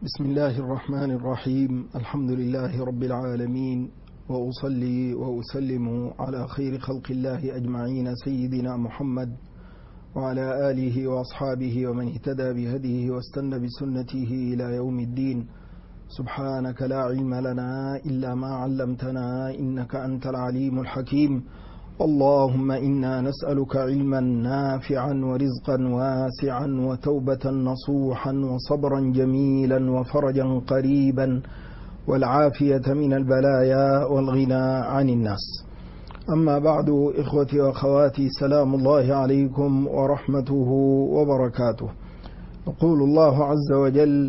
بسم الله الرحمن الرحيم. الحمد لله رب العالمين، وأصلي وأسلم على خير خلق الله أجمعين سيدنا محمد وعلى آله وأصحابه ومن اهتدى بهديه واستنى بسنته إلى يوم الدين. سبحانك لا علم لنا إلا ما علمتنا إنك أنت العليم الحكيم. اللهم إنا نسألك علما نافعا ورزقا واسعا وتوبة نصوحا وصبرا جميلا وفرجا قريبا والعافية من البلايا والغنى عن الناس. أما بعد، إخوتي وأخواتي، سلام الله عليكم ورحمته وبركاته. يقول الله عز وجل: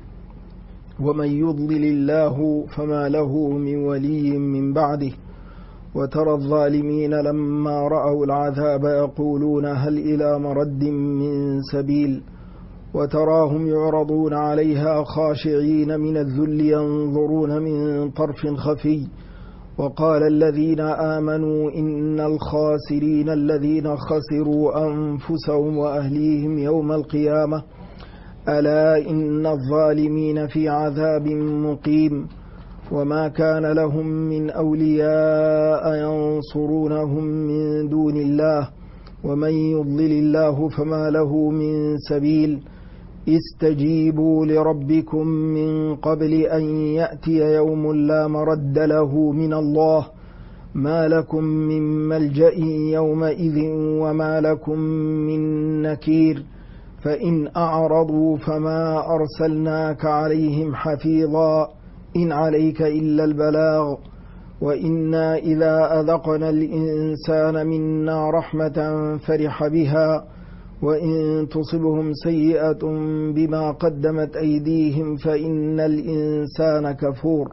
ومن يضلل الله فما له من ولي من بعده وترى الظالمين لما رأوا العذاب يقولون هل إلى مرد من سبيل وتراهم يعرضون عليها خاشعين من الذل ينظرون من طرف خفي وقال الذين آمنوا إن الخاسرين الذين خسروا أنفسهم وأهليهم يوم القيامة ألا إن الظالمين في عذاب مقيم وما كان لهم من أولياء ينصرونهم من دون الله ومن يضلل الله فما له من سبيل استجيبوا لربكم من قبل أن يأتي يوم لا مرد له من الله ما لكم من ملجأ يومئذ وما لكم من نكير فإن أعرضوا فما أرسلناك عليهم حفيظا إن عليك إلا البلاغ وإنا إذا أذقنا الإنسان منا رحمة فرح بها وإن تصبهم سيئة بما قدمت أيديهم فإن الإنسان كفور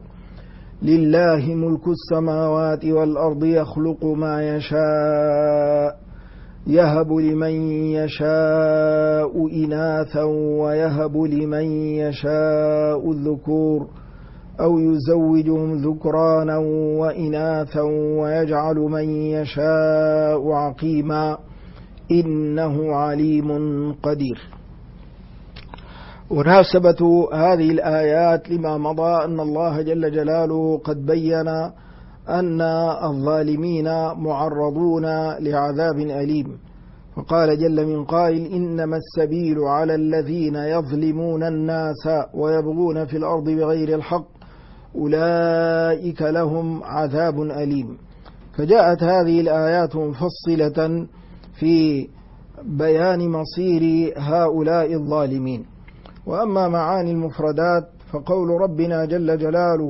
لله ملك السماوات والأرض يخلق ما يشاء يهب لمن يشاء إناثا ويهب لمن يشاء الذكور أو يزوجهم ذكرانا وإناثا ويجعل من يشاء عقيما إنه عليم قدير. مناسبة هذه الآيات لما مضى أن الله جل جلاله قد بين أن الظالمين معرضون لعذاب أليم، فقال جل من قائل: إنما السبيل على الذين يظلمون الناس ويبغون في الأرض بغير الحق أولئك لهم عذاب أليم. فجاءت هذه الآيات مفصلة في بيان مصير هؤلاء الظالمين. وأما معاني المفردات فقول ربنا جل جلاله: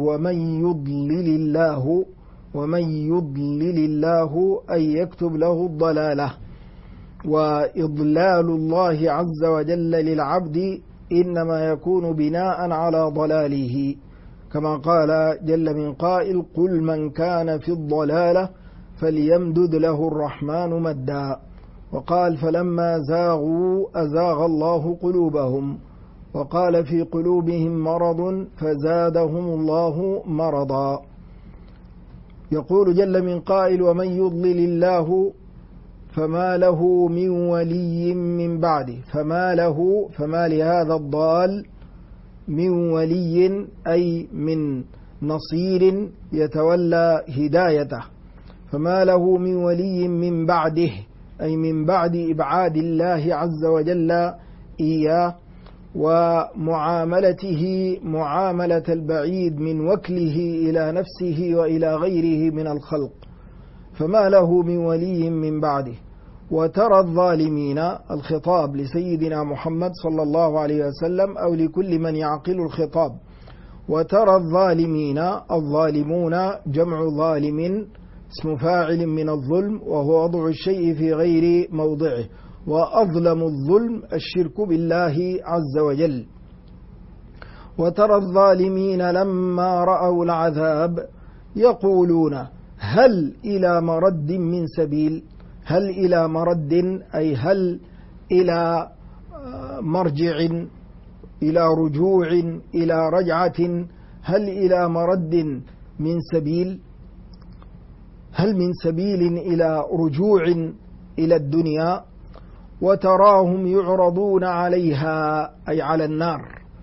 ومن يضلل الله أي يكتب له الضلالة. وإضلال الله عز وجل للعبد إنما يكون بناء على ضلاله، كما قال جل من قائل: قل من كان في الضلالة فليمدد له الرحمن مدا. وقال: فلما زاغوا أزاغ الله قلوبهم. وقال: في قلوبهم مرض فزادهم الله مرضا. يقول جل من قائل: ومن يضلل الله فما له من ولي من بعده. فما لهذا الضال من ولي أي من نصير يتولى هدايته، فما له من ولي من بعده أي من بعد إبعاد الله عز وجل إياه ومعاملته معاملة البعيد من وكله إلى نفسه وإلى غيره من الخلق، فما له من ولي من بعده. وترى الظالمين، الخطاب لسيدنا محمد صلى الله عليه وسلم أو لكل من يعقل الخطاب. وترى الظالمين، الظالمون جمع ظالم اسم فاعل من الظلم وهو وضع الشيء في غير موضعه، وأظلم الظلم الشرك بالله عز وجل. وترى الظالمين لما رأوا العذاب يقولون هل إلى مرد من سبيل. هل إلى مرد أي هل إلى مرجع، إلى رجوع، إلى رجعة. هل إلى مرد من سبيل، هل من سبيل إلى رجوع إلى الدنيا. وتراهم يعرضون عليها أي على النار،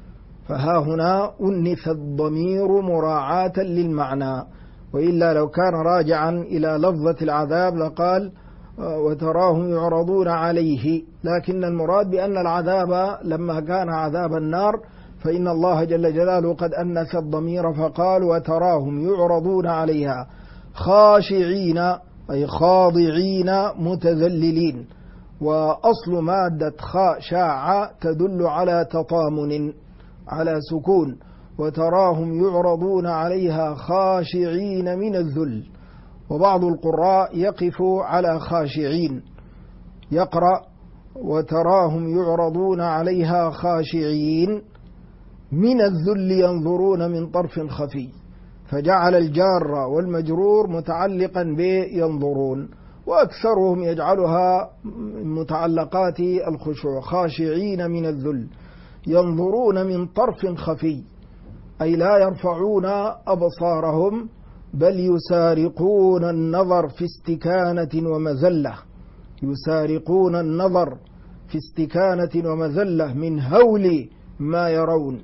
فها هنا أنث الضمير مراعاة للمعنى، وإلا لو كان راجعا إلى لفظة العذاب لقال وتراهم يعرضون عليه، لكن المراد بأن العذاب لما كان عذاب النار فإن الله جل جلاله قد أنث الضمير فقال وتراهم يعرضون عليها خاشعين أي خاضعين متذللين. وأصل مادة خاشع تدل على تطامن على سكون، وتراهم يعرضون عليها خاشعين من الذل. وبعض القراء يقف على خاشعين، يقرأ وتراهم يعرضون عليها خاشعين من الذل ينظرون من طرف خفي، فجعل الجار والمجرور متعلقا بينظرون، وأكثرهم يجعلها متعلقات الخشوع. خاشعين من الذل ينظرون من طرف خفي، أي لا يرفعون أبصارهم بل يسارقون النظر في استكانة ومذلة، يسارقون النظر في استكانة ومذلة من هول ما يرون.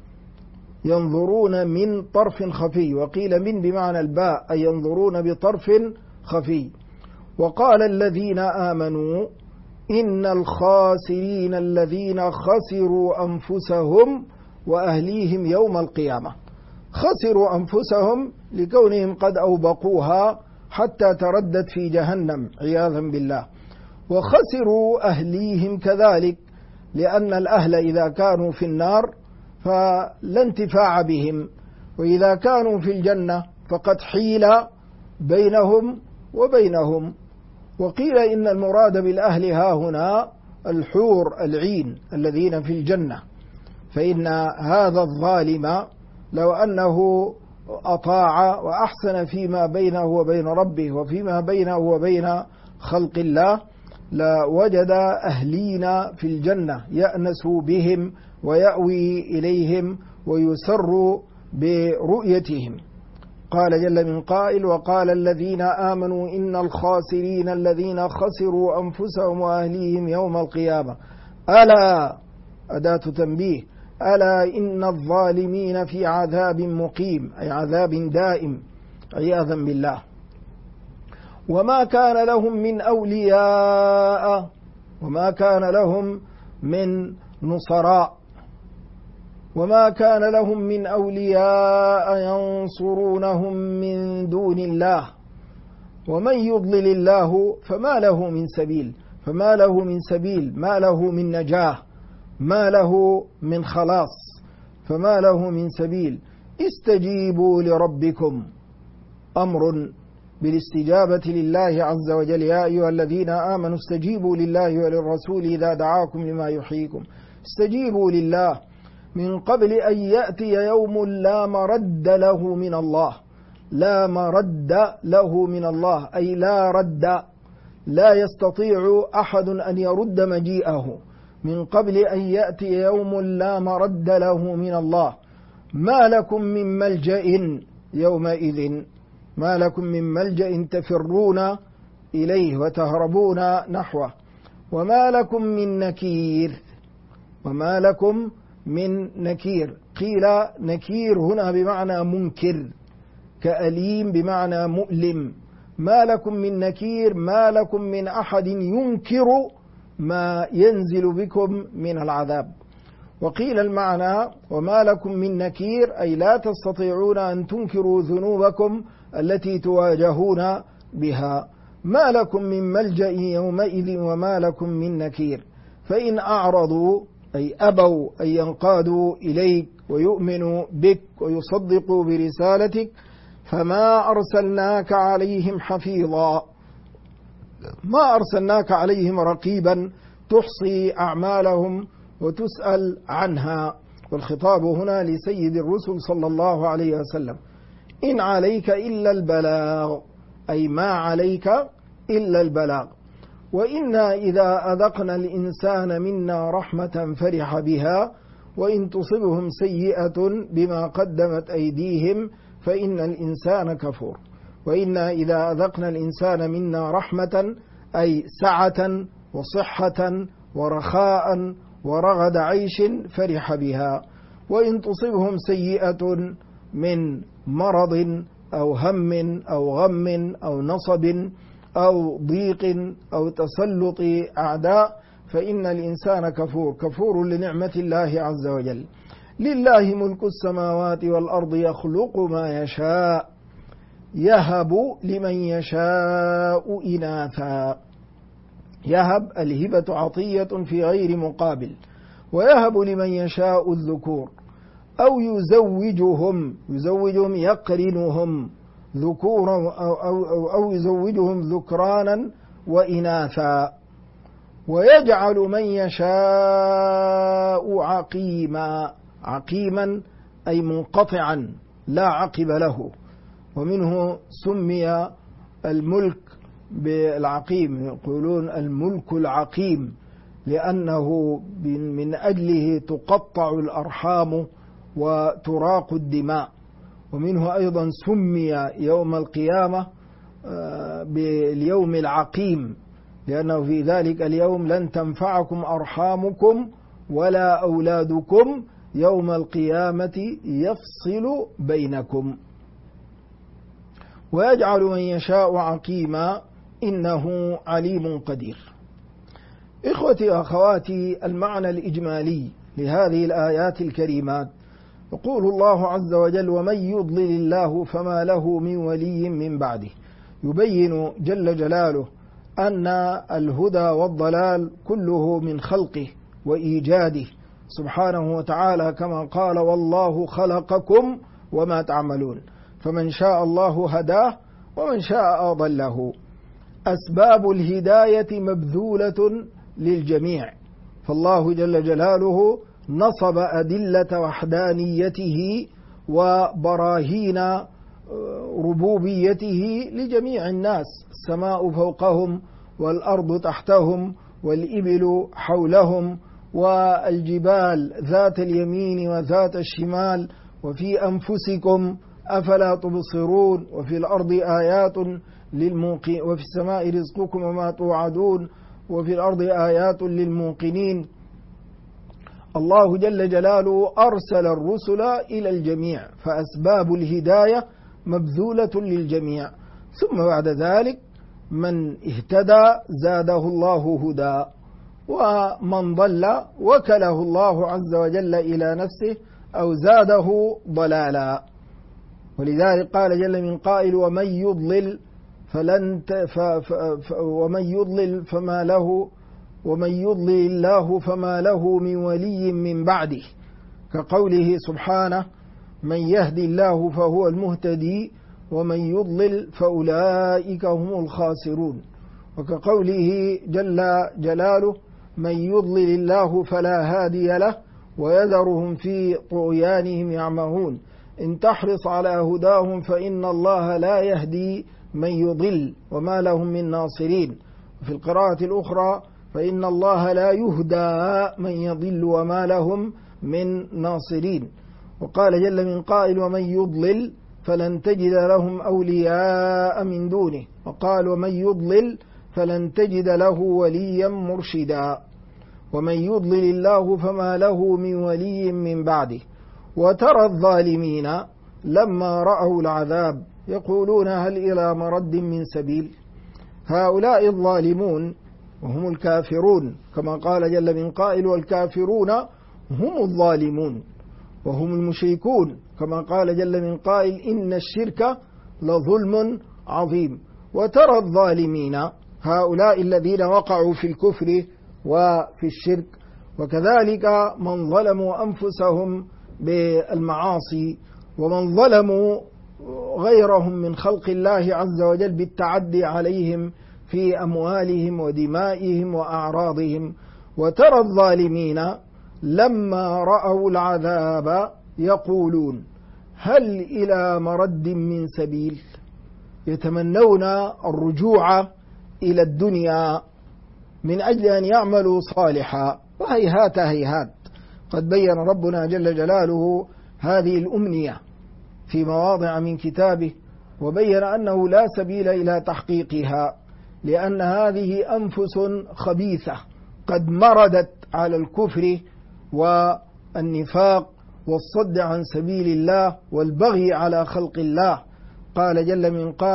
ينظرون من طرف خفي، وقيل من بمعنى الباء أي ينظرون بطرف خفي. وقال الذين آمنوا إن الخاسرين الذين خسروا أنفسهم وأهليهم يوم القيامة. خسروا أنفسهم لكونهم قد أوبقوها حتى تردت في جهنم عياذا بالله، وخسروا أهليهم كذلك، لأن الأهل إذا كانوا في النار فلا انتفاع بهم، وإذا كانوا في الجنة فقد حيل بينهم وبينهم. وقيل إن المراد بالأهل ها هنا الحور العين الذين في الجنة، فإن هذا الظالم لو أنه أطاع وأحسن فيما بينه وبين ربه وفيما بينه وبين خلق الله لوجد أهلين في الجنة يأنس بهم ويأوي إليهم ويسر برؤيتهم. قال جل من قائل وقال الذين آمنوا إن الخاسرين الذين خسروا أنفسهم وأهليهم يوم القيامة ألا، أداة تنبيه، ألا إن الظالمين في عذاب مقيم أي عذاب دائم عياذا بالله. وما كان لهم من أولياء، وما كان لهم من نصراء، وما كان لهم من أولياء ينصرونهم من دون الله، ومن يضلل الله فما له من سبيل، فما له من سبيل، ما له من نجاة، ما له من خلاص، فما له من سبيل. استجيبوا لربكم، أمر بالاستجابة لله عز وجل، يا أيها الذين آمنوا استجيبوا لله وللرسول إذا دعاكم لما يحييكم. استجيبوا لله من قبل أن يأتي يوم لا مرد له من الله، لا مرد له من الله أي لا رد، لا يستطيع أحد أن يرد مجيئه. من قبل أن يأتي يوم لا مرد له من الله، ما لكم من ملجأ يومئذ، ما لكم من ملجأ تفرون إليه وتهربون نحوه، وما لكم من نكير، وما لكم من نكير. قيل نكير هنا بمعنى منكر، كأليم بمعنى مؤلم. ما لكم من نكير، ما لكم من أحد ينكر ما ينزل بكم من العذاب. وقيل المعنى وما لكم من نكير أي لا تستطيعون أن تنكروا ذنوبكم التي تواجهون بها. ما لكم من ملجأ يومئذ وما لكم من نكير. فإن أعرضوا أي أبوا أن ينقادوا إليك ويؤمنوا بك ويصدقوا برسالتك فما أرسلناك عليهم حفيظا، ما أرسلناك عليهم رقيبا تحصي أعمالهم وتسأل عنها. والخطاب هنا لسيد الرسل صلى الله عليه وسلم. إن عليك إلا البلاغ أي ما عليك إلا البلاغ. وإنا إذا أذقنا الإنسان منا رحمة فرح بها وإن تصبهم سيئة بما قدمت أيديهم فإن الإنسان كفور. وإنا إذا أذقنا الإنسان منا رحمة أي سعة وصحة ورخاء ورغد عيش فرح بها. وإن تصبهم سيئة من مرض أو هم أو غم أو نصب أو ضيق أو تسلط أعداء فإن الإنسان كفور لنعمة الله عز وجل. لله ملك السماوات والأرض يخلق ما يشاء يهب لمن يشاء إناثا. يهب الهبة عطية في غير مقابل، ويهب لمن يشاء الذكور أو يزوجهم يقرنهم ذكورا أو يزوجهم ذكرانا وإناثا. ويجعل من يشاء عقيما أي منقطعا لا عقب له، ومنه سمي الملك بالعقيم، يقولون الملك العقيم لأنه من أجله تقطع الأرحام وتراق الدماء. ومنه أيضا سمي يوم القيامة باليوم العقيم لأنه في ذلك اليوم لن تنفعكم أرحامكم ولا أولادكم يوم القيامة يفصل بينكم. ويجعل من يشاء عقيما إنه عليم قدير. إخوتي وأخواتي، المعنى الإجمالي لهذه الآيات الكريمات يقول الله عز وجل: ومن يضلل الله فما له من ولي من بعده. يبين جل جلاله أن الهدى والضلال كله من خلقه وإيجاده سبحانه وتعالى، كما قال: والله خلقكم وما تعملون. فمن شاء الله هداه ومن شاء أضله. أسباب الهداية مبذولة للجميع، فالله جل جلاله نصب أدلة وحدانيته وبراهين ربوبيته لجميع الناس. السماء فوقهم والأرض تحتهم والإبل حولهم والجبال ذات اليمين وذات الشمال وفي أنفسكم أفلا تبصرون وفي الأرض آيات وفي السماء رزقكم وما توعدون وفي الأرض آيات للموقنين. الله جل جلاله أرسل الرسل إلى الجميع، فأسباب الهداية مبذولة للجميع. ثم بعد ذلك من اهتدى زاده الله هدى، ومن ضل وكله الله عز وجل إلى نفسه أو زاده ضلالا. ولذلك قال جل من قائل: ومن يضلل الله فما له من ولي من بعده، كقوله سبحانه: من يهدي الله فهو المهتدي ومن يضلل فأولئك هم الخاسرون. وكقوله جل جلاله: من يضلل الله فلا هادي له ويذرهم في طغيانهم يعمهون. إن تحرص على هداهم فإن الله لا يهدي من يضل وما لهم من ناصرين. وفي القراءة الأخرى: فإن الله لا يهدى من يضل وما لهم من ناصرين. وقال جل من قائل: ومن يضلل فلن تجد لهم أولياء من دونه. وقال: ومن يضلل فلن تجد له وليا مرشدا. ومن يضلل الله فما له من ولي من بعده. وترى الظالمين لما رأوا العذاب يقولون: هل إلى مرد من سبيل. هؤلاء الظالمون وهم الكافرون، كما قال جل من قائل: والكافرون هم الظالمون وهم المشركون، كما قال جل من قائل: إن الشرك لظلم عظيم. وترى الظالمين هؤلاء الذين وقعوا في الكفر وفي الشرك، وكذلك من ظلموا أنفسهم بالمعاصي، ومن ظلموا غيرهم من خلق الله عز وجل بالتعدي عليهم في أموالهم ودمائهم وأعراضهم. وترى الظالمين لما رأوا العذاب يقولون: هل إلى مرد من سبيل. يتمنون الرجوع إلى الدنيا من أجل أن يعملوا صالحا، وهيهات هيهات. قد بين ربنا جل جلاله هذه الأمنية في مواضع من كتابه، وبين أنه لا سبيل إلى تحقيقها، لأن هذه أنفس خبيثة قد مردت على الكفر والنفاق والصد عن سبيل الله والبغي على خلق الله. قال جل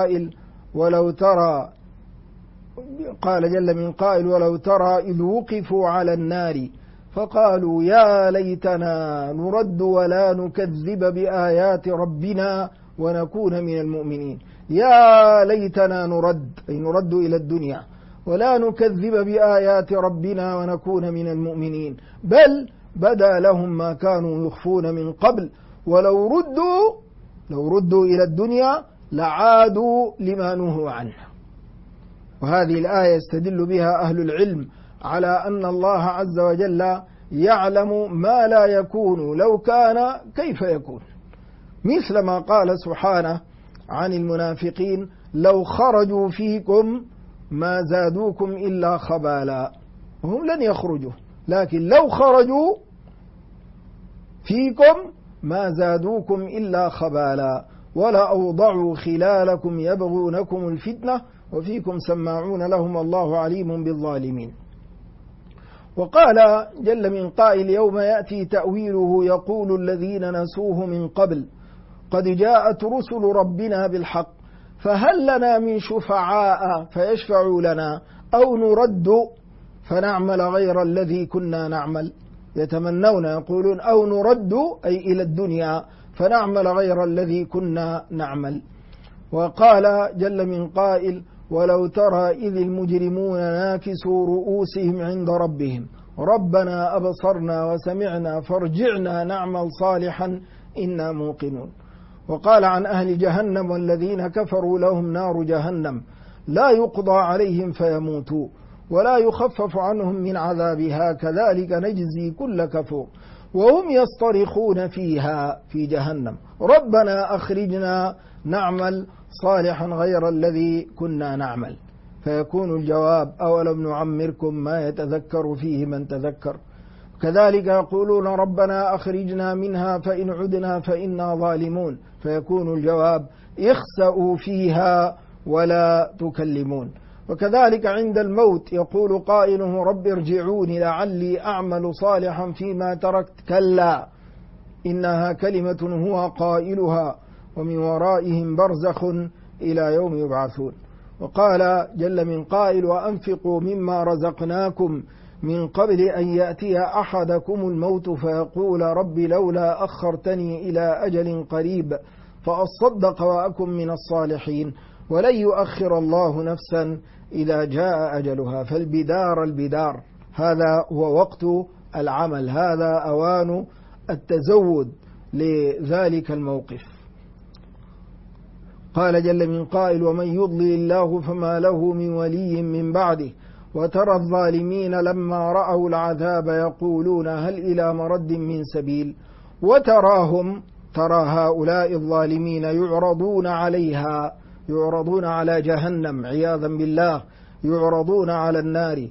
من قائل ولو ترى إذ وقفوا على النار فقالوا يا ليتنا نرد ولا نكذب بآيات ربنا ونكون من المؤمنين. يا ليتنا نرد، أي نرد إلى الدنيا، ولا نكذب بآيات ربنا ونكون من المؤمنين، بل بدا لهم ما كانوا يخفون من قبل، ولو ردوا إلى الدنيا لعادوا لما نهوا عنه. وهذه الآية يستدل بها أهل العلم على أن الله عز وجل يعلم ما لا يكون، لو كان كيف يكون، مثل ما قال سبحانه عن المنافقين لو خرجوا فيكم ما زادوكم إلا خبالا. هم لن يخرجوا، لكن لو خرجوا فيكم ما زادوكم إلا خبالا ولأوضعوا خلالكم يبغونكم الفتنة وفيكم سماعون لهم الله عليم بالظالمين. وقال جل من قائل يوم يأتي تأويله يقول الذين نسوه من قبل قد جاءت رسل ربنا بالحق فهل لنا من شفعاء فيشفعوا لنا أو نرد فنعمل غير الذي كنا نعمل. يتمنون يقولون أو نرد أي إلى الدنيا فنعمل غير الذي كنا نعمل. وقال جل من قائل ولو ترى إذ المجرمون ناكسوا رؤوسهم عند ربهم ربنا أبصرنا وسمعنا فارجعنا نعمل صالحا إنا موقنون. وقال عن أهل جهنم والذين كفروا لهم نار جهنم لا يقضى عليهم فيموتوا ولا يخفف عنهم من عذابها كذلك نجزي كل كفور وهم يصطرخون فيها في جهنم ربنا أخرجنا نعمل صالحا غير الذي كنا نعمل. فيكون الجواب أولم نعمركم ما يتذكر فيه من تذكر. كذلك يقولون ربنا أخرجنا منها فإن عدنا فإنا ظالمون. فيكون الجواب اخسأوا فيها ولا تكلمون. وكذلك عند الموت يقول قائله رب ارجعوني لعلي أعمل صالحا فيما تركت كلا إنها كلمة هو قائلها ومن ورائهم برزخ إلى يوم يبعثون. وقال جل من قائل وأنفقوا مما رزقناكم من قبل أن يأتي أحدكم الموت فيقول رب لولا أخرتني إلى أجل قريب فأصدق وأكن من الصالحين ولن يؤخر الله نفسا إذا جاء أجلها. فالبدار هذا هو وقت العمل، هذا أوان التزود لذلك الموقف. قال جل من قائل ومن يضلل الله فما له من ولي من بعده وترى الظالمين لما رأوا العذاب يقولون هل إلى مرد من سبيل. ترى هؤلاء الظالمين يعرضون على جهنم عياذا بالله، يعرضون على النار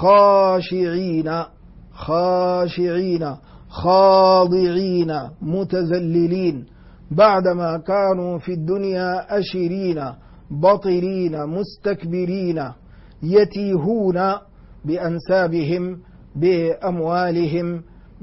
خاشعين خاضعين متذللين بعدما كانوا في الدنيا أشرين بطرين مستكبرين يتيهون بأنسابهم بأموالهم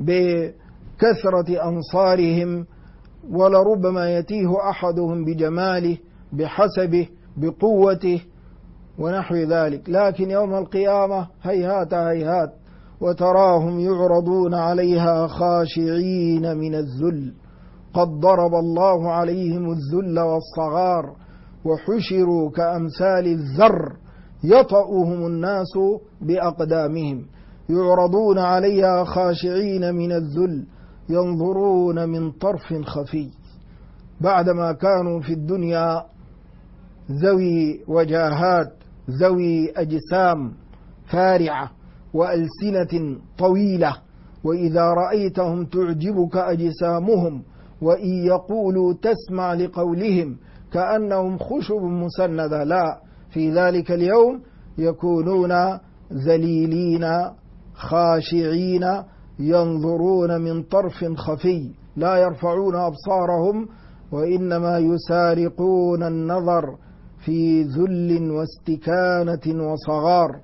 بكثرة أنصارهم، ولربما يتيه أحدهم بجماله بحسبه بقوته ونحو ذلك. لكن يوم القيامة هيهات وتراهم يعرضون عليها خاشعين من الذل قد ضرب الله عليهم الذل والصغار وحشروا كأمثال الذر يطأهم الناس بأقدامهم يعرضون عليها خاشعين من الذل ينظرون من طرف خفي. بعدما كانوا في الدنيا ذوي وجاهات ذوي أجسام فارعة وألسنة طويلة وإذا رأيتهم تعجبك أجسامهم وإن يقولوا تسمع لقولهم كأنهم خشب مسندة. لا، في ذلك اليوم يكونون ذليلين خاشعين ينظرون من طرف خفي لا يرفعون أبصارهم وإنما يسارقون النظر في ذل واستكانة وصغار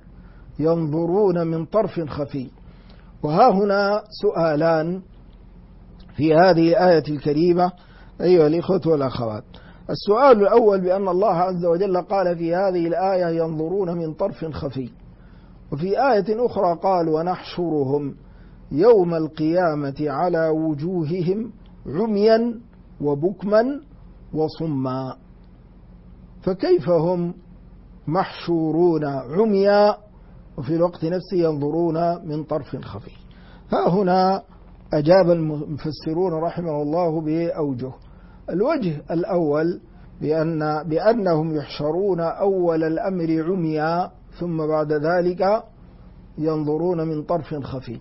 ينظرون من طرف خفي. وها هنا سؤالان في هذه الآية الكريمة أيها الإخوة والأخوات. السؤال الأول بأن الله عز وجل قال في هذه الآية ينظرون من طرف خفي، وفي آية أخرى قال ونحشرهم يوم القيامة على وجوههم عميا وبكما وصما، فكيف هم محشورون عميا وفي الوقت نفسه ينظرون من طرف خفي؟ ها هنا أجاب المفسرون رحمه الله بأوجه. الوجه الأول بأنهم يحشرون أول الأمر عميا ثم بعد ذلك ينظرون من طرف خفي.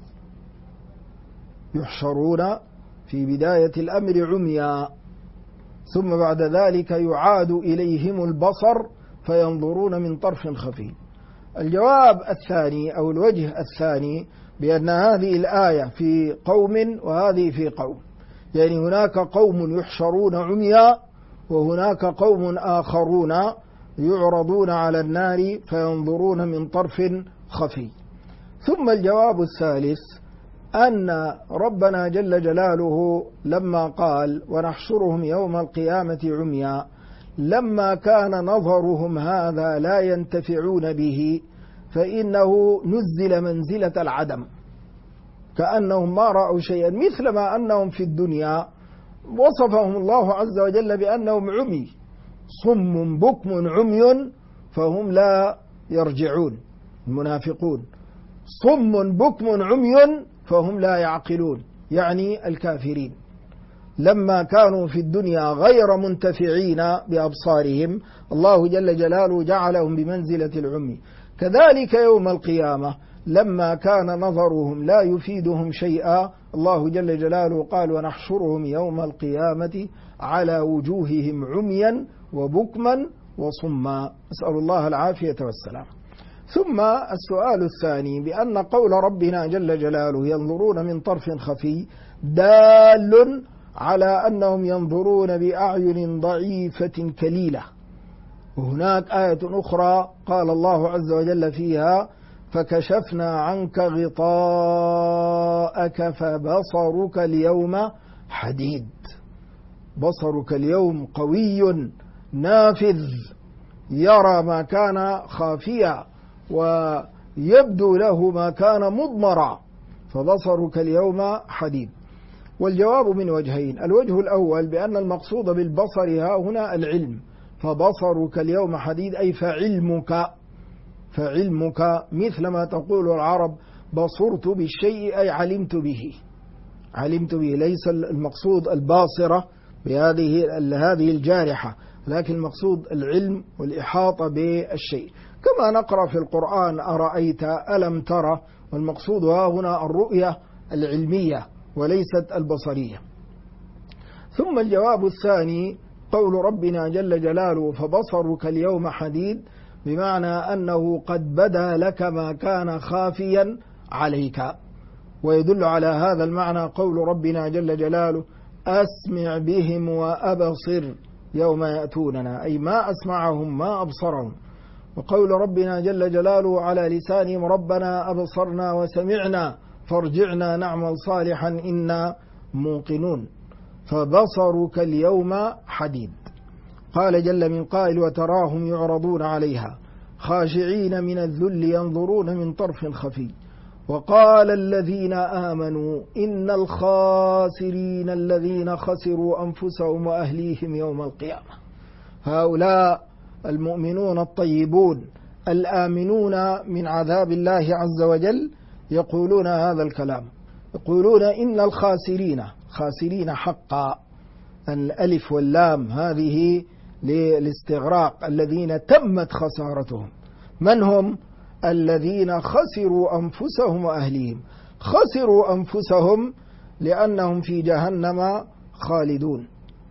يحشرون في بداية الأمر عميا ثم بعد ذلك يعاد إليهم البصر فينظرون من طرف خفي. الجواب الثاني أو الوجه الثاني بأن هذه الآية في قوم وهذه في قوم، يعني هناك قوم يحشرون عميا وهناك قوم آخرون يعرضون على النار فينظرون من طرف خفي. ثم الجواب الثالث أن ربنا جل جلاله لما قال ونحشرهم يوم القيامة عميا، لما كان نظرهم هذا لا ينتفعون به فإنه نزل منزلة العدم، كأنهم ما رأوا شيئا، مثلما أنهم في الدنيا وصفهم الله عز وجل بأنهم عمي، صم بكم عمي فهم لا يرجعون، المنافقون، صم بكم عمي فهم لا يعقلون، يعني الكافرين، لما كانوا في الدنيا غير منتفعين بأبصارهم الله جل جلاله جعلهم بمنزلة العمي. كذلك يوم القيامة لما كان نظرهم لا يفيدهم شيئا الله جل جلاله قال ونحشرهم يوم القيامة على وجوههم عميا وبكما وصما، أسأل الله العافية والسلام. ثم السؤال الثاني بأن قول ربنا جل جلاله ينظرون من طرف خفي دال على أنهم ينظرون بأعين ضعيفة كليلة. وهناك آية أخرى قال الله عز وجل فيها فكشفنا عنك غطاءك فبصرك اليوم حديد، بصرك اليوم قوي نافذ يرى ما كان خافيا ويبدو له ما كان مضمرا، فبصرك اليوم حديد. والجواب من وجهين، الوجه الأول بأن المقصود بالبصر ها هنا العلم، فبصرك اليوم حديد أي فعلمك مثل ما تقول العرب بصرت بالشيء أي علمت به، ليس المقصود الباصرة بهذه الجارحة، لكن المقصود العلم والإحاطة بالشيء، كما نقرأ في القرآن أرأيت ألم ترى، والمقصود ها هنا الرؤية العلمية وليست البصرية. ثم الجواب الثاني قول ربنا جل جلاله فبصرك اليوم حديد، بمعنى أنه قد بدا لك ما كان خافيا عليك. ويدل على هذا المعنى قول ربنا جل جلاله أسمع بهم وأبصر يوم يأتوننا، أي ما أسمعهم ما أبصرهم. وقول ربنا جل جلاله على لسانهم ربنا أبصرنا وسمعنا فارجعنا نعمل صالحا إنا موقنون، فبصرك اليوم حديد. قال جل من قائل وتراهم يعرضون عليها خاشعين من الذل ينظرون من طرف خفي، وقال الذين آمنوا إن الخاسرين الذين خسروا أنفسهم وأهليهم يوم القيامة. هؤلاء المؤمنون الطيبون الآمنون من عذاب الله عز وجل يقولون هذا الكلام، يقولون إن الخاسرين، خاسرين حقا، الألف واللام هذه للاستغراق، الذين تمت خسارتهم. من هم؟ الذين خسروا أنفسهم وأهليهم. خسروا أنفسهم لأنهم في جهنم خالدون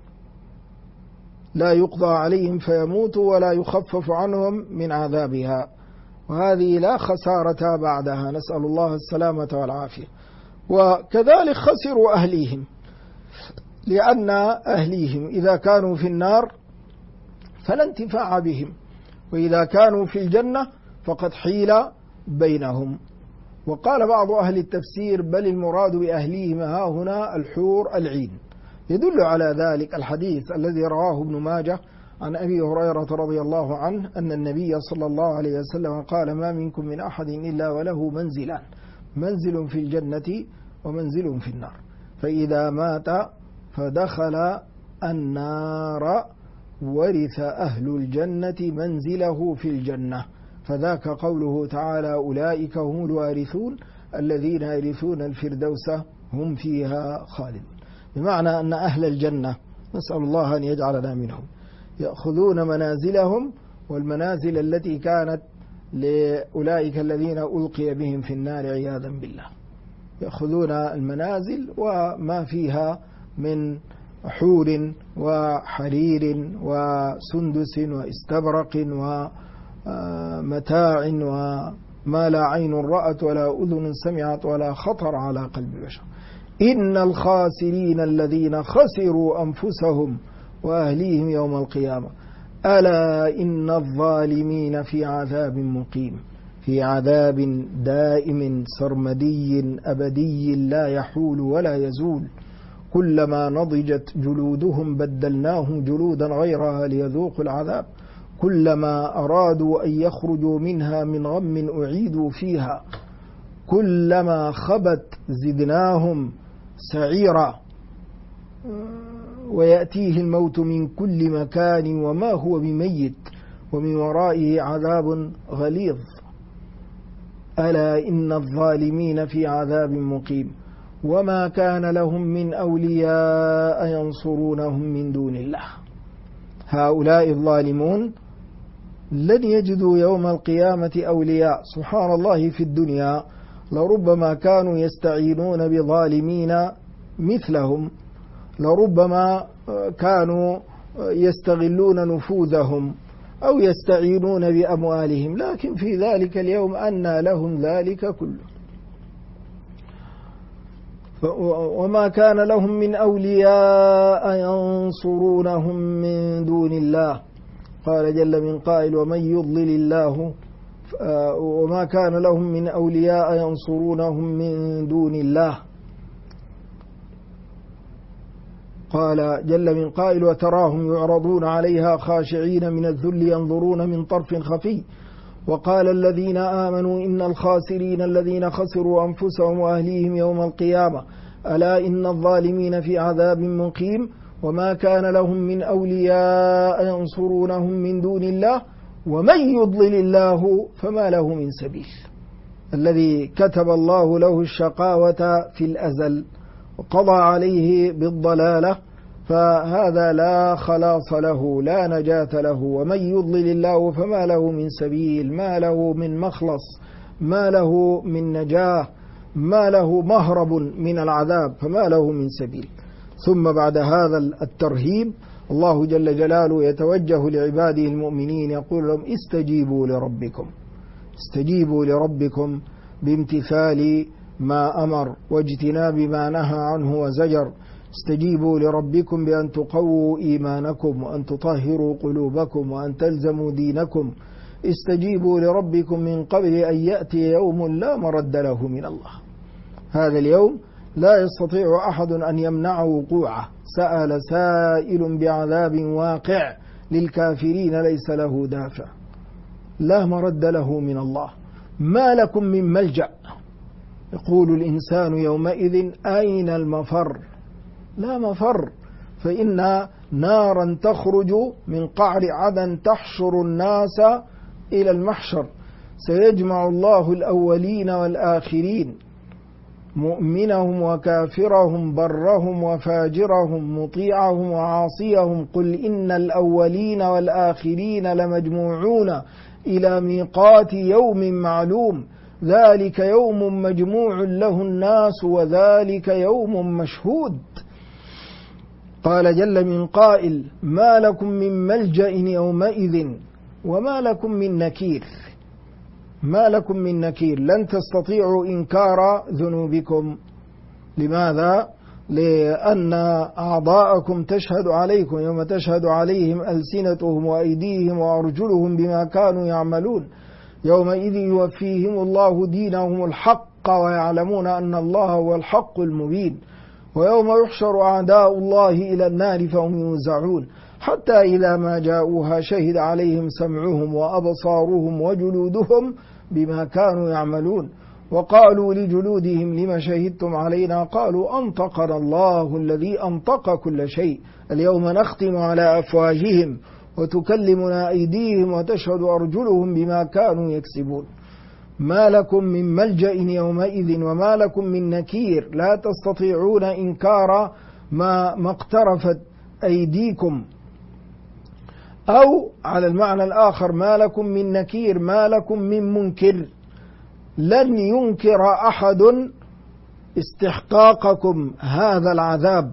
لا يقضى عليهم فيموتوا ولا يخفف عنهم من عذابها، وهذه لا خسارة بعدها، نسأل الله السلامة والعافية. وكذلك خسروا أهليهم، لأن أهليهم إذا كانوا في النار فلا انتفاع بهم، وإذا كانوا في الجنة فقد حيل بينهم. وقال بعض أهل التفسير بل المراد بأهليهم ها هنا الحور العين. يدل على ذلك الحديث الذي رواه ابن ماجه عن أبي هريرة رضي الله عنه أن النبي صلى الله عليه وسلم قال ما منكم من أحد إلا وله منزلان، منزل في الجنة ومنزل في النار، فإذا مات فدخل النار ورث أهل الجنة منزله في الجنة، فذاك قوله تعالى أولئك هم الوارثون الذين يرثون الفردوس هم فيها خالدون، بمعنى أن أهل الجنة نسأل الله أن يجعلنا منهم يأخذون منازلهم والمنازل التي كانت لأولئك الذين ألقي بهم في النار عياذا بالله، يأخذون المنازل وما فيها من حور وحرير وسندس واستبرق ومتاع وما لا عين رأت ولا أذن سمعت ولا خطر على قلب بشر. إن الخاسرين الذين خسروا أنفسهم وأهليهم يوم القيامة ألا إن الظالمين في عذاب مقيم، في عذاب دائم سرمدي أبدي لا يحول ولا يزول، كلما نضجت جلودهم بدلناهم جلودا غيرها ليذوقوا العذاب، كلما أرادوا أن يخرجوا منها من غم أعيدوا فيها، كلما خبت زدناهم سعيرا، ويأتيه الموت من كل مكان وما هو بميت ومن ورائه عذاب غليظ، ألا إن الظالمين في عذاب مقيم، وما كان لهم من أولياء ينصرونهم من دون الله. هؤلاء الظالمون لن يجدوا يوم القيامة أولياء. سبحان الله، في الدنيا لربما كانوا يستعينون بظالمين مثلهم، لربما كانوا يستغلون نفوذهم أو يستعينون بأموالهم، لكن في ذلك اليوم أنى لهم ذلك كله. وما كان لهم من أولياء ينصرونهم من دون الله، قال جل من قائل ومن يضلل الله وما كان لهم من أولياء ينصرونهم من دون الله، قال جل من قائل وتراهم يعرضون عليها خاشعين من الذل ينظرون من طرف خفي، وقال الذين آمنوا إن الخاسرين الذين خسروا أنفسهم وأهليهم يوم القيامة ألا إن الظالمين في عذاب مقيم، وما كان لهم من أولياء ينصرونهم من دون الله ومن يضلل الله فما له من سبيل. الذي كتب الله له الشقاوة في الأزل وقضى عليه بالضلالة فهذا لا خلاص له، لا نجاة له. ومن يضلل الله فما له من سبيل، ما له من مخلص، ما له من نجاة، ما له مهرب من العذاب، فما له من سبيل. ثم بعد هذا الترهيب الله جل جلاله يتوجه لعباده المؤمنين يقول لهم استجيبوا لربكم، استجيبوا لربكم بامتثال ما أمر واجتناب ما نهى عنه وزجر، استجيبوا لربكم بأن تقووا إيمانكم وأن تطهروا قلوبكم وأن تلزموا دينكم، استجيبوا لربكم من قبل أن يأتي يوم لا مرد له من الله. هذا اليوم لا يستطيع أحد أن يمنع وقوعه، سأل سائل بعذاب واقع للكافرين ليس له دافع، لا مرد له من الله. ما لكم من ملجأ، يقول الإنسان يومئذ أين المفر؟ لا مفر، فإن نارا تخرج من قعر عدن تحشر الناس إلى المحشر، سيجمع الله الأولين والآخرين، مؤمنهم وكافرهم، برهم وفاجرهم، مطيعهم وعاصيهم، قل إن الأولين والآخرين لمجموعون إلى ميقات يوم معلوم، ذلك يوم مجموع له الناس وذلك يوم مشهود. قال جل من قائل ما لكم من ملجأ يومئذ وما لكم من نكير، ما لكم من نكير، لن تستطيعوا إنكار ذنوبكم. لماذا؟ لأن أعضاءكم تشهد عليكم يوم تشهد عليهم ألسنتهم وأيديهم وأرجلهم بما كانوا يعملون، يومئذ يوفيهم الله دينهم الحق الحق ويعلمون أن الله هو الحق المبين. ويوم يحشر أعداء الله إلى النار فهم يوزعون حتى إذا ما جاءوها شهد عليهم سمعهم وأبصارهم وجلودهم بما كانوا يعملون وقالوا لجلودهم لما شهدتم علينا قالوا أنطقنا الله الذي أنطق كل شيء اليوم نختم على أفواههم وتكلمنا أيديهم وتشهد أرجلهم بما كانوا يكسبون ما لكم من ملجأ يومئذ وما لكم من نكير لا تستطيعون إنكار ما اقترفت أيديكم. أو على المعنى الآخر ما لكم من نكير ما لكم من منكر. لن ينكر أحد استحقاقكم هذا العذاب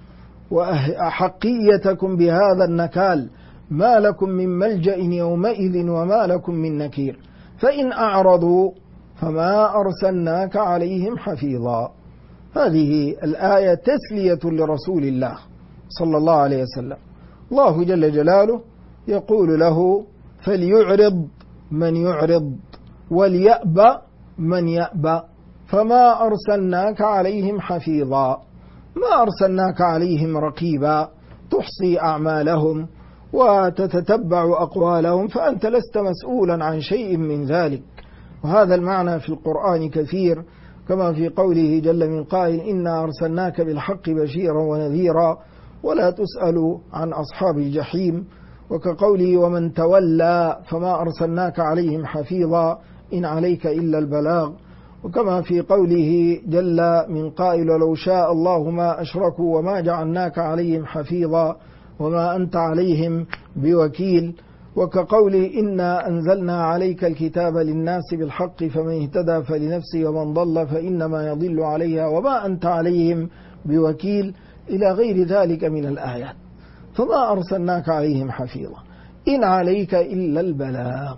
وأحقيتكم بهذا النكال. ما لكم من ملجأ يومئذ وما لكم من نكير. فإن أعرضوا فما أرسلناك عليهم حفيظا. هذه الآية تسلية لرسول الله صلى الله عليه وسلم. الله جل جلاله يقول له فليعرض من يعرض وليأبى من يأبى فما أرسلناك عليهم حفيظا. ما أرسلناك عليهم رقيبا تحصي أعمالهم وتتتبع أقوالهم فأنت لست مسؤولا عن شيء من ذلك. وهذا المعنى في القرآن كثير كما في قوله جل من قائل إنا أرسلناك بالحق بشيرا ونذيرا ولا تسأل عن أصحاب الجحيم. وكقوله ومن تولى فما أرسلناك عليهم حفيظا إن عليك إلا البلاغ. وكما في قوله جل من قائل لو شاء الله ما أشركوا وما جعلناك عليهم حفيظا وما أنت عليهم بوكيل. وكقوله إنا أنزلنا عليك الكتاب للناس بالحق فمن اهتدى فلنفسه ومن ضل فإنما يضل عليها وما أنت عليهم بوكيل إلى غير ذلك من الآيات. فما أرسلناك عليهم حفيظا إن عليك إلا البلاغ.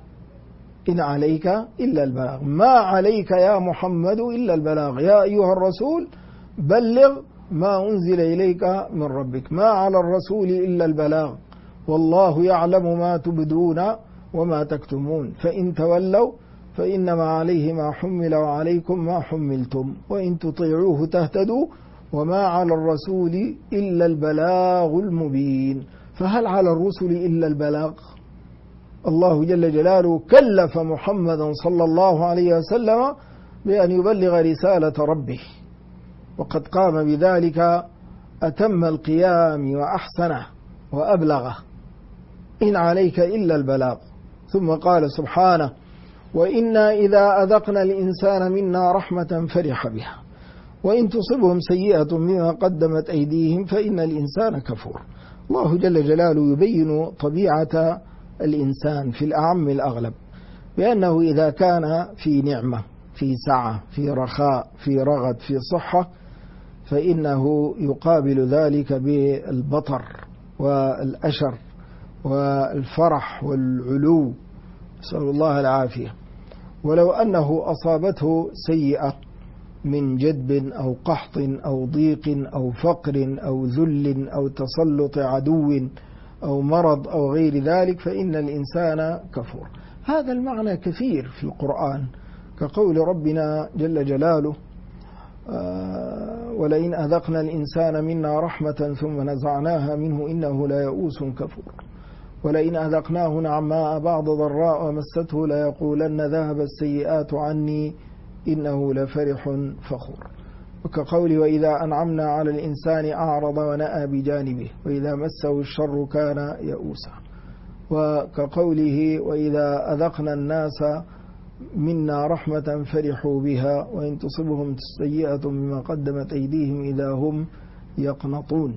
إن عليك إلا البلاغ. ما عليك يا محمد إلا البلاغ. يا أيها الرسول بلغ ما أنزل إليك من ربك. ما على الرسول إلا البلاغ والله يعلم ما تبدون وما تكتمون. فإن تولوا فإنما عليه ما حمل وعليكم ما حملتم وإن تطيعوه تهتدوا وما على الرسول إلا البلاغ المبين. فهل على الرسل إلا البلاغ؟ الله جل جلاله كلف محمدا صلى الله عليه وسلم بأن يبلغ رسالة ربه وقد قام بذلك أتم القيام وأحسنه وأبلغه. إن عليك إلا البلاغ. ثم قال سبحانه وإنا إذا أذقنا الإنسان منا رحمة فرح بها وإن تصبهم سيئة بما قدمت أيديهم فإن الإنسان كفور. الله جل جلاله يبين طبيعة الإنسان في الأعم الأغلب بأنه إذا كان في نعمة في سعة في رخاء في رغد في صحة فإنه يقابل ذلك بالبطر والأشر والفرح والعلو نسأل الله العافية. ولو أنه أصابته سيئة من جدب أو قحط أو ضيق أو فقر أو ذل أو تسلط عدو أو مرض أو غير ذلك فإن الإنسان كفور. هذا المعنى كثير في القرآن كقول ربنا جل جلاله ولئن أذقنا الإنسان منا رحمة ثم نزعناها منه إنه ليئوس كفور ولئن أذقناه نعماء بعض ضراء ومسته ليقولن ذهب السيئات عني إنه لفرح فخور. وكقول وإذا أنعمنا على الإنسان أعرض ونأى بجانبه وإذا مسه الشر كان يئوسا. وكقوله وإذا أذقنا الناس منا رحمة فرحوا بها وإن تصبهم سيئة بما قدمت أيديهم إذا هم يقنطون.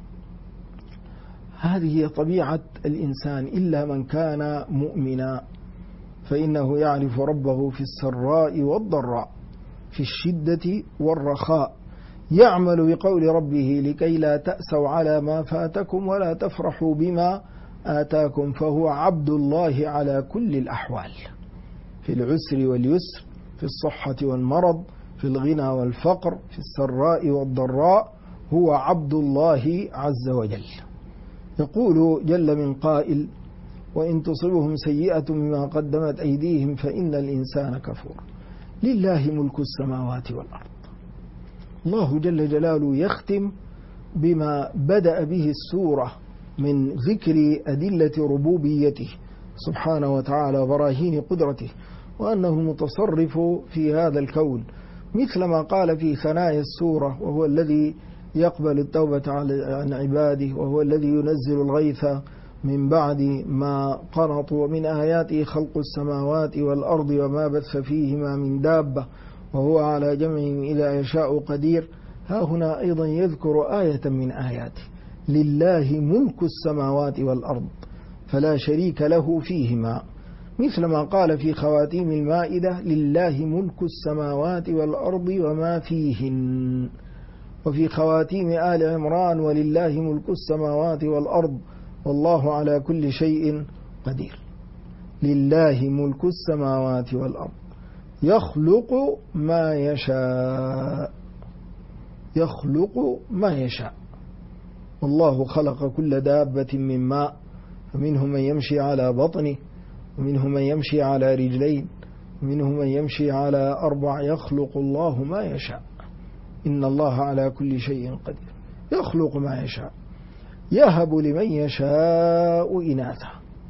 هذه طبيعة الإنسان إلا من كان مؤمنا فإنه يعرف ربه في السراء والضراء في الشدة والرخاء يعمل بقول ربه لكي لا تأسوا على ما فاتكم ولا تفرحوا بما آتاكم فهو عبد الله على كل الأحوال في العسر واليسر في الصحة والمرض في الغنى والفقر في السراء والضراء هو عبد الله عز وجل. يقول جل من قائل وإن تصبهم سيئة بما قدمت أيديهم فإن الإنسان كفور. لله ملك السماوات والأرض. الله جل جلاله يختم بما بدأ به السورة من ذكر أدلة ربوبيته سبحانه وتعالى وبراهين قدرته، وأنه متصرف في هذا الكون، مثل ما قال في ثنايا السورة: وهو الذي يقبل التوبة عن عباده، وهو الذي ينزل الغيث من بعد ما قنطوا، ومن آياته خلق السماوات والأرض وما بث فيهما من دابة وهو على جمعهم إذا يشاء قدير. ها هنا أيضا يذكر آية من آياته: لله ملك السماوات والأرض فلا شريك له فيهما، مثل ما قال في خواتيم المائدة: لله ملك السماوات والأرض وما فيهن. وفي خواتيم آل عمران: ولله ملك السماوات والأرض والله على كل شيء قدير. لله ملك السماوات والأرض يخلق ما يشاء، يخلق ما يشاء. والله خلق كل دابة من ماء، فمنهم من يمشي على بطنه، ومنهم من يمشي على رجلين، ومنهم من يمشي على 4. يخلق الله ما يشاء، إن الله على كل شيء قدير. يخلق ما يشاء، يهب لمن يشاء إناثا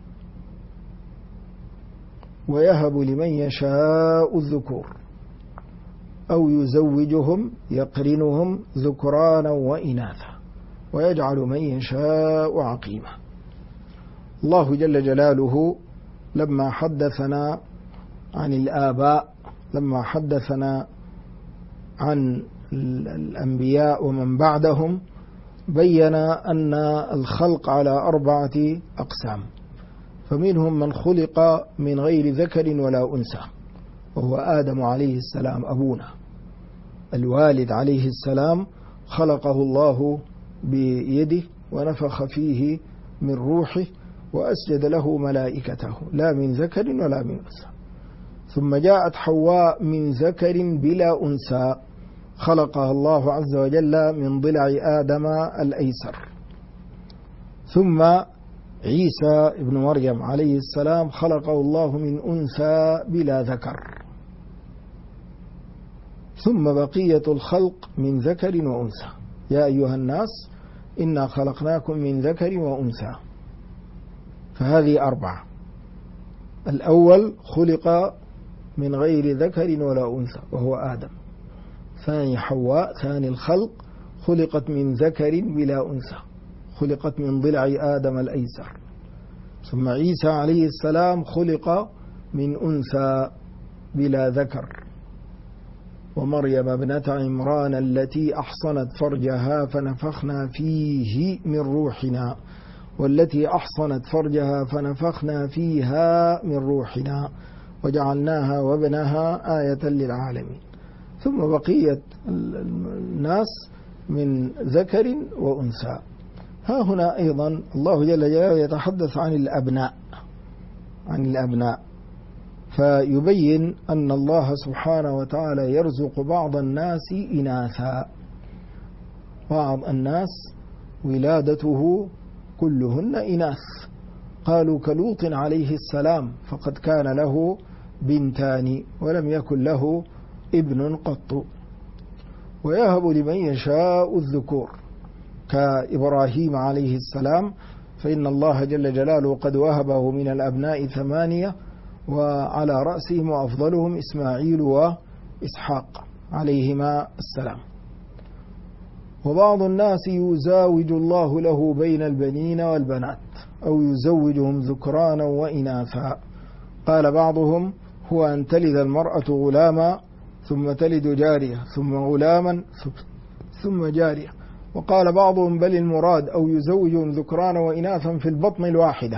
ويهب لمن يشاء الذكور أو يزوجهم يقرنهم ذكرانا وإناثا ويجعل من يشاء عقيما. الله جل جلاله لما حدثنا عن الآباء، لما حدثنا عن الأنبياء ومن بعدهم، بين أن الخلق على 4 أقسام. فمنهم من خلق من غير ذكر ولا أنثى، وهو آدم عليه السلام أبونا. الوالد عليه السلام خلقه الله بيده ونفخ فيه من روحه وأسجد له ملائكته، لا من ذكر ولا من أنثى. ثم جاءت حواء من ذكر بلا أنثى، خلقها الله عز وجل من ضلع آدم الأيسر. ثم عيسى ابن مريم عليه السلام خلقه الله من أنثى بلا ذكر. ثم بقية الخلق من ذكر وأنثى: يا أيها الناس إنا خلقناكم من ذكر وأنثى. فهذه 4. الأول خلق من غير ذكر ولا أنثى وهو آدم. ثاني حواء، ثاني الخلق، خلقت من ذكر بلا أنثى، خلقت من ضلع آدم الأيسر. ثم عيسى عليه السلام خلق من أنثى بلا ذكر. ومريم ابنة عمران التي أحصنت فرجها فنفخنا فيه من روحنا، والتي أحصنت فرجها فنفخنا فيها من روحنا وجعلناها وابنها آية للعالمين. ثم بقية الناس من ذكر وأنثى. ها هنا أيضا الله جل جلاله يتحدث عن الأبناء، عن الأبناء، فيبين أن الله سبحانه وتعالى يرزق بعض الناس إناثا، بعض الناس ولادته كلهن إناث. قالوا كلوط عليه السلام فقد كان له بنتان ولم يكن له ابن قط. ويهب لمن يشاء الذكور كإبراهيم عليه السلام، فإن الله جل جلاله قد وهبه من الأبناء 8، وعلى رأسهم وأفضلهم إسماعيل وإسحاق عليهما السلام. وبعض الناس يزاوج الله له بين البنين والبنات أو يزوجهم ذكرانا وإناثا. قال بعضهم: هو أن تلد المرأة غلاما ثم تلد جارية ثم غلاما ثم جارية. وقال بعضهم: بل المراد أو يزوجهم ذكرانا وإناثا في البطن الواحدة،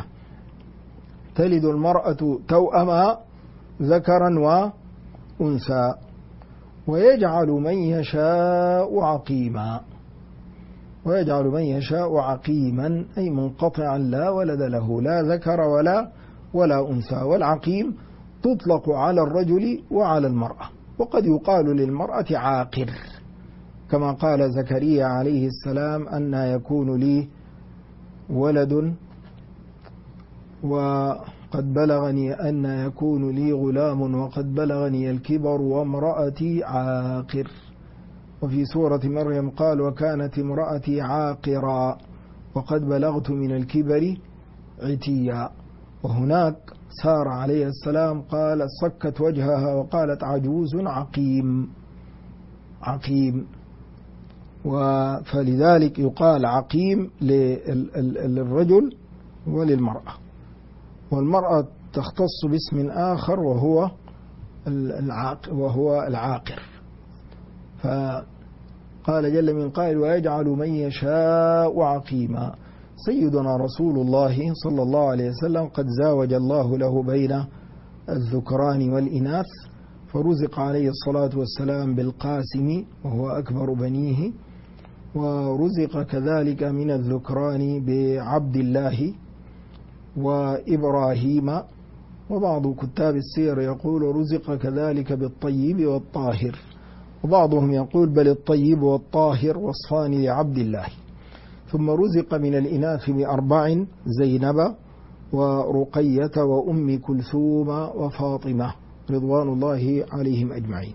تلد المرأة توأما ذكرا وأنثى. ويجعل من يشاء عقيما، ويجعل من يشاء عقيما أي منقطعا لا ولد له، لا ذكر ولا أنثى. والعقيم تطلق على الرجل وعلى المرأة، وقد يقال للمرأة عاقر، كما قال زكريا عليه السلام: أن يكون لي ولد قد بلغني أن يكون لي غلام وقد بلغني الكبر وامرأتي عاقر. وفي سورة مريم قال وكانت امرأتي عاقرا وقد بلغت من الكبر عتيا. وهناك سارة عليه السلام قال صكت وجهها وقالت عجوز عقيم. فلذلك يقال عقيم للرجل وللمرأة، والمرأة تختص باسم آخر وهو العاقر. فقال جل من قائل ويجعل من يشاء عقيما. سيدنا رسول الله صلى الله عليه وسلم قد زاوج الله له بين الذكران والإناث، فرزق عليه الصلاة والسلام بالقاسم وهو أكبر بنيه، ورزق كذلك من الذكران بعبد الله وإبراهيم. وبعض كتاب السير يقول رزق كذلك بالطيب والطاهر، وبعضهم يقول بل الطيب والطاهر وصفان لعبد الله. ثم رزق من الإناث ب4 زينب ورقية وأم كلثوم وفاطمة رضوان الله عليهم أجمعين.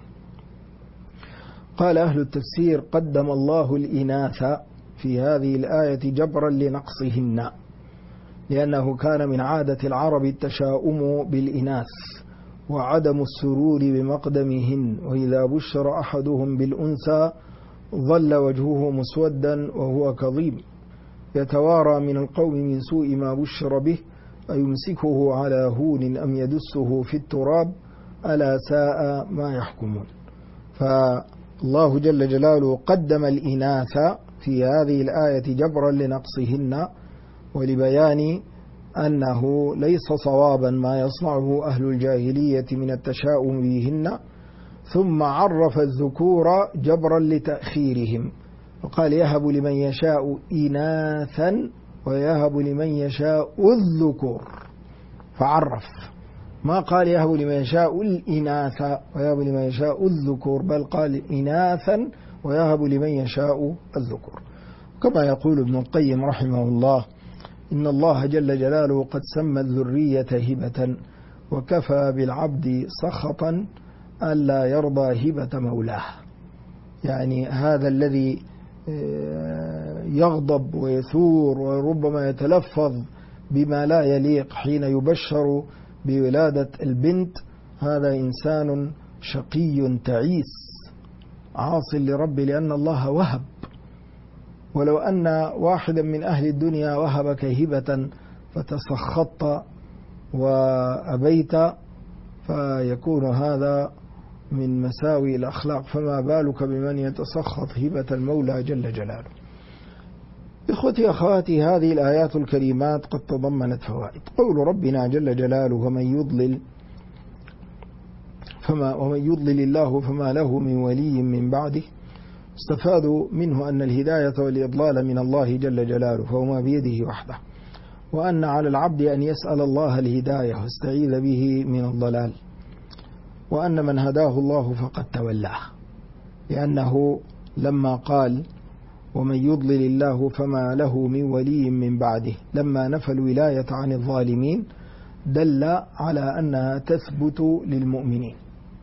قال أهل التفسير قدم الله الإناث في هذه الآية جبرا لنقصهن، لأنه كان من عادة العرب التشاؤم بالإناث وعدم السرور بمقدمهن، وإذا بشر أحدهم بالأنثى ظل وجهه مسودا وهو كظيم يتوارى من القوم من سوء ما بشر به أيمسكه على هون أم يدسه في التراب ألا ساء ما يحكمون. فالله جل جلاله قدم الإناث في هذه الآية جبرا لنقصهن ولبيان أنه ليس صوابا ما يصنعه أهل الجاهلية من التشاؤم بهن، ثم عرف الذكور جبرا لتأخيرهم وقال يهب لمن يشاء إناثا ويهب لمن يشاء الذكور، فعرف، ما قال يهب لمن يشاء الإناث ويهب لمن يشاء الذكور، بل قال إناثا ويهب لمن يشاء الذكور. كما يقول ابن القيم رحمه الله إن الله جل جلاله قد سمى الذرية هبة، وكفى بالعبد سخطا ألا يرضى هبة مولاه. يعني هذا الذي يغضب ويثور وربما يتلفظ بما لا يليق حين يبشر بولادة البنت، هذا إنسان شقي تعيس عاص لرب، لأن الله وهب. ولو أن واحدا من أهل الدنيا وهبك هبة فتسخطت وأبيت فيكون هذا من مساوي الأخلاق، فما بالك بمن يتسخط هبة المولى جل جلاله. إخوتي أخواتي، هذه الآيات الكريمات قد تضمنت فوائد. قول ربنا جل جلاله ومن يضلل الله فما له من ولي من بعده، استفادوا منه أن الهداية والإضلال من الله جل جلاله فهما بيده وحده، وأن على العبد أن يسأل الله الهداية واستعيذ به من الضلال، وأن من هداه الله فقد تولاه، لأنه لما قال ومن يضلل الله فما له من ولي من بعده لما نفى الولاية عن الظالمين دل على أنها تثبت للمؤمنين.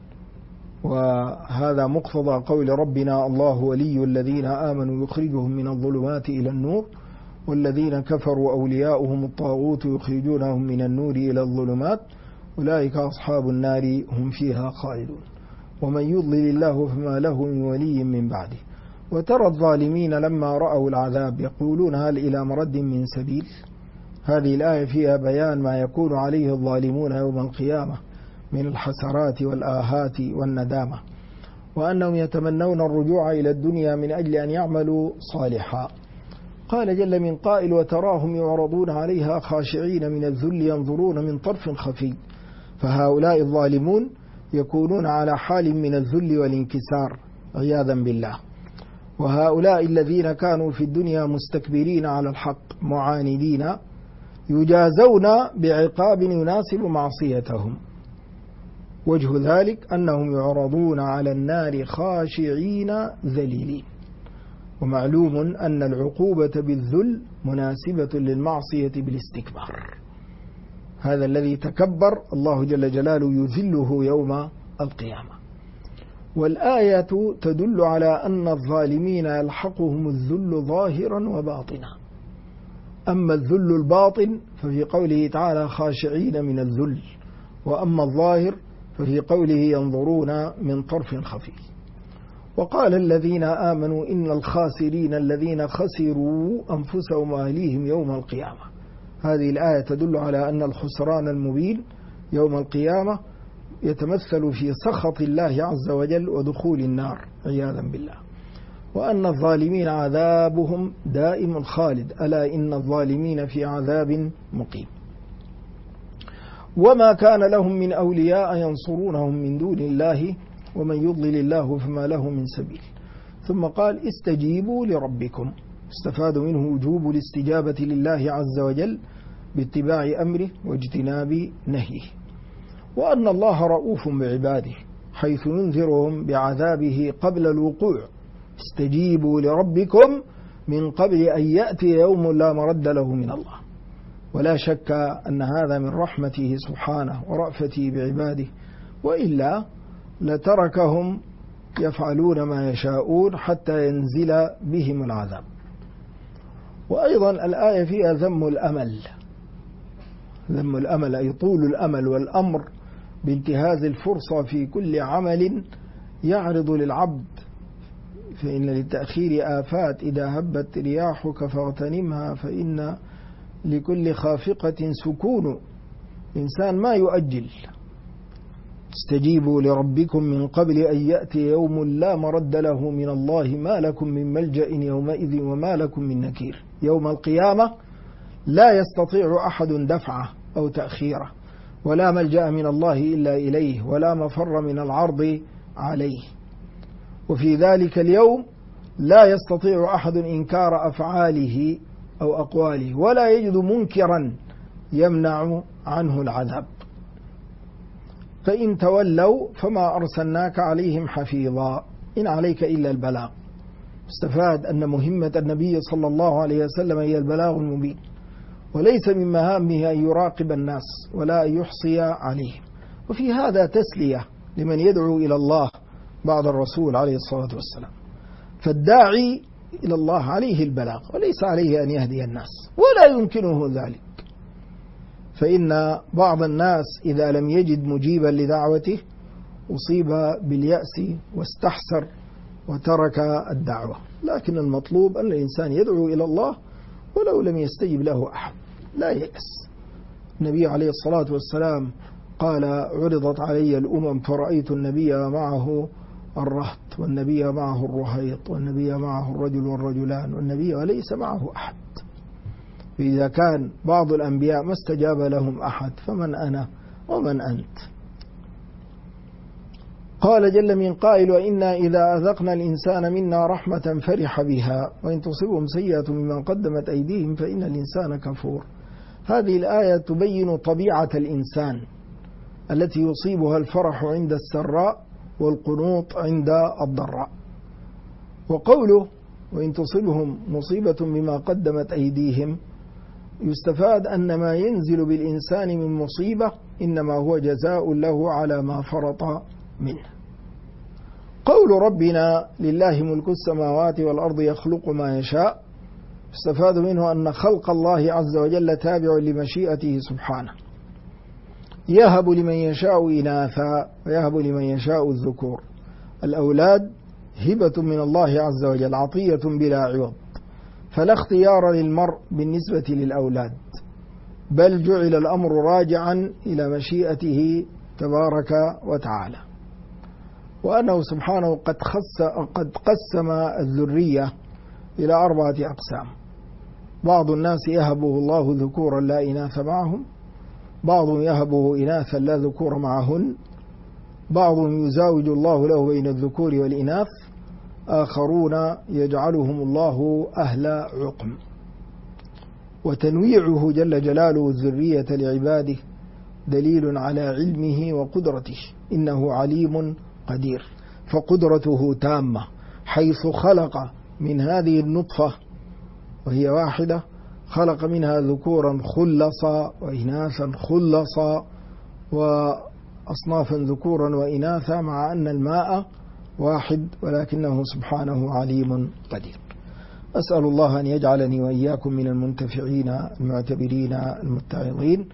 وهذا مقتضى قول ربنا الله ولي الذين آمنوا يخرجهم من الظلمات إلى النور والذين كفروا أولياؤهم الطاغوت يخرجونهم من النور إلى الظلمات أولئك أصحاب النار هم فيها خالدون. ومن يضلل الله فما له من ولي من بعده. وترى الظالمين لما رأوا العذاب يقولون هل إلى مرد من سبيل. هذه الآية فيها بيان ما يكون عليه الظالمون يوم القيامة من الحسرات والآهات والندامة، وأنهم يتمنون الرجوع إلى الدنيا من أجل أن يعملوا صالحا. قال جل من قائل وتراهم يعرضون عليها خاشعين من الذل ينظرون من طرف خفي. فهؤلاء الظالمون يكونون على حال من الذل والانكسار عياذا بالله، وهؤلاء الذين كانوا في الدنيا مستكبرين على الحق معاندين يجازون بعقاب يناسب معصيتهم. وجه ذلك أنهم يعرضون على النار خاشعين ذليلين. ومعلوم أن العقوبة بالذل مناسبة للمعصية بالاستكبار، هذا الذي تكبر الله جل جلاله يذله يوم القيامة. والآية تدل على أن الظالمين يلحقهم الذل ظاهرا وباطنا. أما الذل الباطن ففي قوله تعالى خاشعين من الذل، وأما الظاهر ففي قوله ينظرون من طرف خفي. وقال الذين آمنوا إن الخاسرين الذين خسروا أنفسهم وأهليهم يوم القيامة. هذه الآية تدل على أن الخسران المبين يوم القيامة يتمثل في سخط الله عز وجل ودخول النار عياذا بالله، وأن الظالمين عذابهم دائم خالد، ألا إن الظالمين في عذاب مقيم. وما كان لهم من أولياء ينصرونهم من دون الله ومن يضلل الله فما له من سبيل. ثم قال استجيبوا لربكم، استفاد منه وجوب الاستجابة لله عز وجل باتباع أمره واجتناب نهيه، وأن الله رؤوف بعباده حيث ينذرهم بعذابه قبل الوقوع. استجيبوا لربكم من قبل أن يأتي يوم لا مرد له من الله. ولا شك أن هذا من رحمته سبحانه ورأفته بعباده، وإلا لتركهم يفعلون ما يشاءون حتى ينزل بهم العذاب. وأيضا الآية فيها ذم الأمل، ذم الأمل أي طول الأمل والأمر بانتهاز الفرصة في كل عمل يعرض للعبد، فإن للتأخير آفات إذا هبت رياحك فاغتنمها فإن لكل خافقة سكون. إنسان ما يؤجل. استجيبوا لربكم من قبل أن يأتي يوم لا مرد له من الله ما لكم من ملجأ يومئذ وما لكم من نكير. يوم القيامة لا يستطيع أحد دفعه أو تأخيره، ولا ملجأ من الله إلا إليه، ولا مفر من العرض عليه. وفي ذلك اليوم لا يستطيع أحد إنكار أفعاله أو أقواله، ولا يجد منكرا يمنع عنه العذاب. فإن تولوا فما أرسلناك عليهم حفيظا إن عليك إلا البلاغ. استفاد أن مهمة النبي صلى الله عليه وسلم هي البلاغ المبين، وليس من مهامه أن يراقب الناس ولا أن يحصي عليهم. وفي هذا تسلية لمن يدعو إلى الله بعد الرسول عليه الصلاة والسلام. فالداعي إلى الله عليه البلاغ وليس عليه أن يهدي الناس، ولا يمكنه ذلك، فإن بعض الناس إذا لم يجد مجيبا لدعوته أصيب باليأس واستحسر وترك الدعوة. لكن المطلوب أن الإنسان يدعو إلى الله ولو لم يستجب له أحد، لا يأس. النبي عليه الصلاة والسلام قال عرضت علي الأمم فرأيت النبي معه الرهط، والنبي معه الرهيط، والنبي معه الرجل والرجلان، والنبي وليس معه أحد. فإذا كان بعض الأنبياء ما استجاب لهم أحد فمن أنا ومن أنت؟ قال جل من قائل وإنا إذا أذقنا الإنسان منا رحمة فرح بها وإن تصبهم سيئة مما قدمت أيديهم فإن الإنسان كفور. هذه الآية تبين طبيعة الإنسان التي يصيبها الفرح عند السراء والقنوط عند الضراء. وقوله وإن تصبهم مصيبة بما قدمت أيديهم يستفاد أن ما ينزل بالإنسان من مصيبة إنما هو جزاء له على ما فرط منه. قول ربنا لله ملك السماوات والأرض يخلق ما يشاء استفاد منه أن خلق الله عز وجل تابع لمشيئته سبحانه، يهب لمن يشاء إناثا ويهب لمن يشاء الذكور. الأولاد هبة من الله عز وجل عطية بلا عوض، فلا اختيار للمرء بالنسبة للأولاد، بل جعل الأمر راجعا إلى مشيئته تبارك وتعالى. وأنه سبحانه قد قسم الذرية إلى 4 أقسام. بعض الناس يهبه الله ذكورا لا إناث معهم، بعضهم يهبه إناثا لا ذكور معهن، بعضهم يزاوج الله له بين الذكور والإناث، آخرون يجعلهم الله أهل عقم. وتنويعه جل جلاله الذرية لعباده دليل على علمه وقدرته، إنه عليم قدير، فقدرته تامة حيث خلق من هذه النطفة وهي واحدة خلق منها ذكورا خلصا وإناثا خلصا وأصنافا ذكورا وإناثا، مع أن الماء واحد ولكنه سبحانه عليم قدير. أسأل الله أن يجعلني وإياكم من المنتفعين المعتبرين المتعظين،